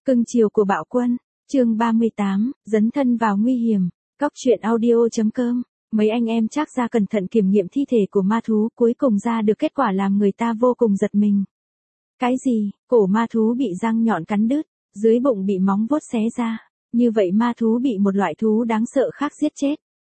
Cưng chiều của bạo quân, chương 38, dấn thân vào nguy hiểm, Cóc truyện audio.com. Mấy anh em Trác Gia cẩn thận kiểm nghiệm thi thể của ma thú, cuối cùng ra được kết quả làm người ta vô cùng giật mình. Cái gì? Cổ ma thú bị răng nhọn cắn đứt, dưới bụng bị móng vuốt xé ra. Như vậy ma thú bị một loại thú đáng sợ khác giết chết.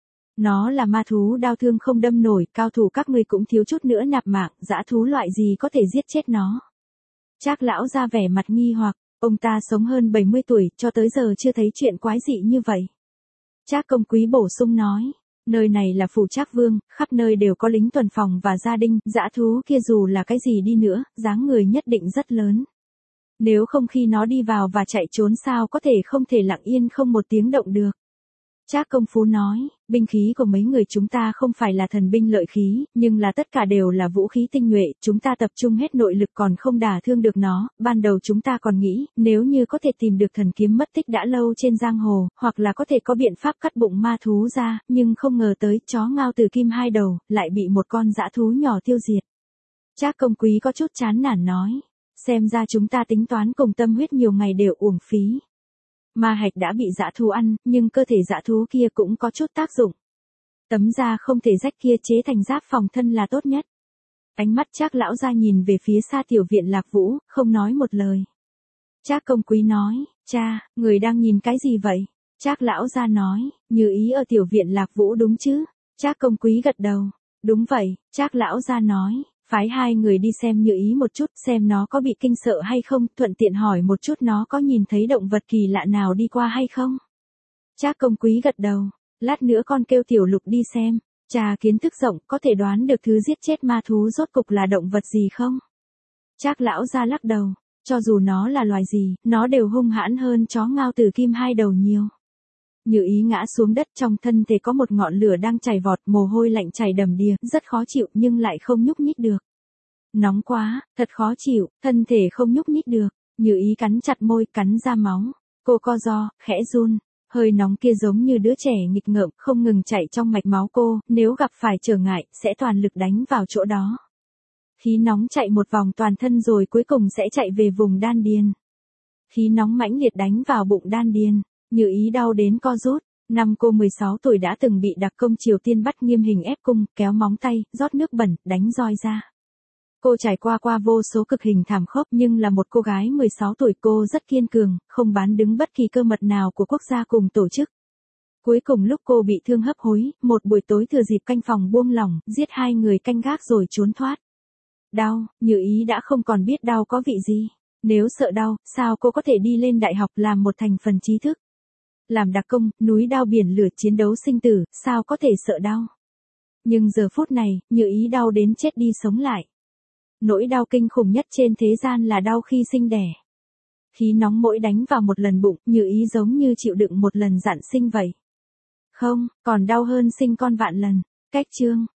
Nó là ma thú đao thương không đâm nổi, cao thủ các ngươi cũng thiếu chút nữa nạp mạng, dã thú loại gì có thể giết chết nó. Trác lão ra vẻ mặt nghi hoặc, ông ta sống hơn 70 tuổi, cho tới giờ chưa thấy chuyện quái dị như vậy. Trác Công Quý bổ sung nói, nơi này là phủ Trác Vương, khắp nơi đều có lính tuần phòng và gia đình, dã thú kia dù là cái gì đi nữa, dáng người nhất định rất lớn. Nếu không khi nó đi vào và chạy trốn sao có thể không thể lặng yên không một tiếng động được. Trác Công Phú nói, binh khí của mấy người chúng ta không phải là thần binh lợi khí, nhưng là tất cả đều là vũ khí tinh nhuệ, chúng ta tập trung hết nội lực còn không đả thương được nó, ban đầu chúng ta còn nghĩ, nếu như có thể tìm được thần kiếm mất tích đã lâu trên giang hồ, hoặc là có thể có biện pháp cắt bụng ma thú ra, nhưng không ngờ tới chó ngao từ kim hai đầu, lại bị một con dã thú nhỏ tiêu diệt. Trác Công Quý có chút chán nản nói, xem ra chúng ta tính toán cùng tâm huyết nhiều ngày đều uổng phí. Ma hạch đã bị dã thú ăn, nhưng cơ thể dã thú kia cũng có chút tác dụng. Tấm da không thể rách kia chế thành giáp phòng thân là tốt nhất. Ánh mắt Trác lão ra nhìn về phía xa tiểu viện Lạc Vũ, không nói một lời. Trác Công Quý nói, cha, người đang nhìn cái gì vậy? Trác lão ra nói, Như Ý ở tiểu viện Lạc Vũ đúng chứ? Trác Công Quý gật đầu, đúng vậy. Trác lão ra nói, phái hai người đi xem Như Ý một chút, xem nó có bị kinh sợ hay không, thuận tiện hỏi một chút nó có nhìn thấy động vật kỳ lạ nào đi qua hay không. Trác Công Quý gật đầu, lát nữa con kêu Tiểu Lục đi xem, cha kiến thức rộng, có thể đoán được thứ giết chết ma thú rốt cục là động vật gì không? Trác lão ra lắc đầu, cho dù nó là loài gì, nó đều hung hãn hơn chó ngao từ kim hai đầu nhiều. Như Ý ngã xuống đất, trong thân thể có một ngọn lửa đang chảy vọt, mồ hôi lạnh chảy đầm đìa, rất khó chịu nhưng lại không nhúc nhích được. Nóng quá, thật khó chịu, thân thể không nhúc nhích được. Như Ý cắn chặt môi, cắn ra máu. Cô co ro, khẽ run. Hơi nóng kia giống như đứa trẻ nghịch ngợm, không ngừng chạy trong mạch máu cô, nếu gặp phải trở ngại, sẽ toàn lực đánh vào chỗ đó. Khí nóng chạy một vòng toàn thân rồi cuối cùng sẽ chạy về vùng đan điền. Khí nóng mãnh liệt đánh vào bụng đan điền. Như Ý đau đến co rút. Năm cô 16 tuổi đã từng bị đặc công Triều Tiên bắt nghiêm hình ép cung, kéo móng tay, rót nước bẩn, đánh roi ra. Cô trải qua vô số cực hình thảm khốc nhưng là một cô gái 16 tuổi, cô rất kiên cường, không bán đứng bất kỳ cơ mật nào của quốc gia cùng tổ chức. Cuối cùng lúc cô bị thương hấp hối, một buổi tối thừa dịp canh phòng buông lỏng, giết hai người canh gác rồi trốn thoát. Đau, Như Ý đã không còn biết đau có vị gì. Nếu sợ đau, sao cô có thể đi lên đại học làm một thành phần trí thức? Làm đặc công, núi đao biển lửa chiến đấu sinh tử, sao có thể sợ đau? Nhưng giờ phút này, Như Ý đau đến chết đi sống lại. Nỗi đau kinh khủng nhất trên thế gian là đau khi sinh đẻ. Khí nóng mỗi đánh vào một lần bụng, Như Ý giống như chịu đựng một lần dạn sinh vậy. Không, còn đau hơn sinh con vạn lần. Cách chương